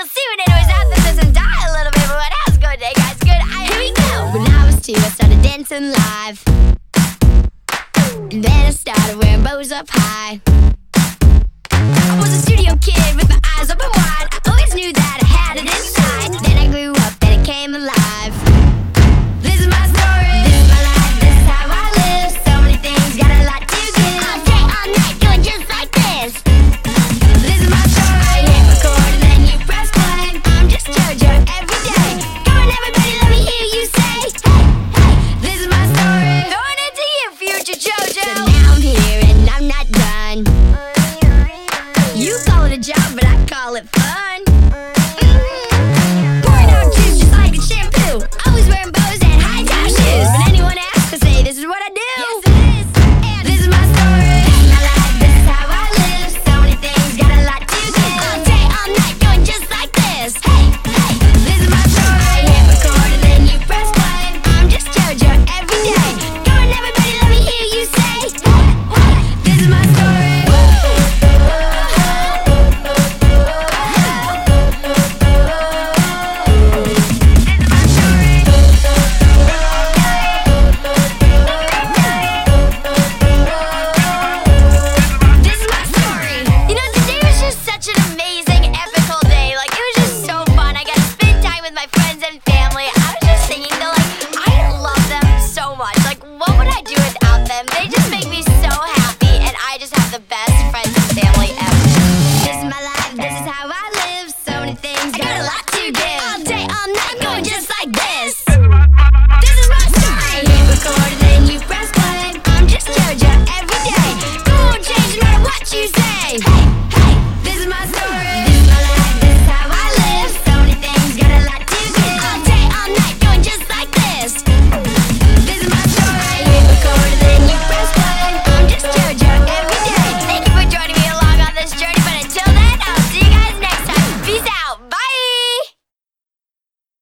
Uncle Sue, and it was out that doesn't die a little bit, but what else good day, guys? Good. Here we go. When I was 2, I started dancing live, and then I started wearing bows up high. I was a studio kid with my eyes open wide. I always knew that I had it inside. Then I grew up and it came alive. This is my story, this is my life, this is how I live. So many things, got a lot to give. All day, all night, doing just like this. This is my story. Hit record and then you press play. I'm just JoJo every day. Come on everybody, let me hear you say, hey, hey. This is my story, throwing it to you, future JoJo. So now I'm here and I'm not done. You call it a job, but I call it fun.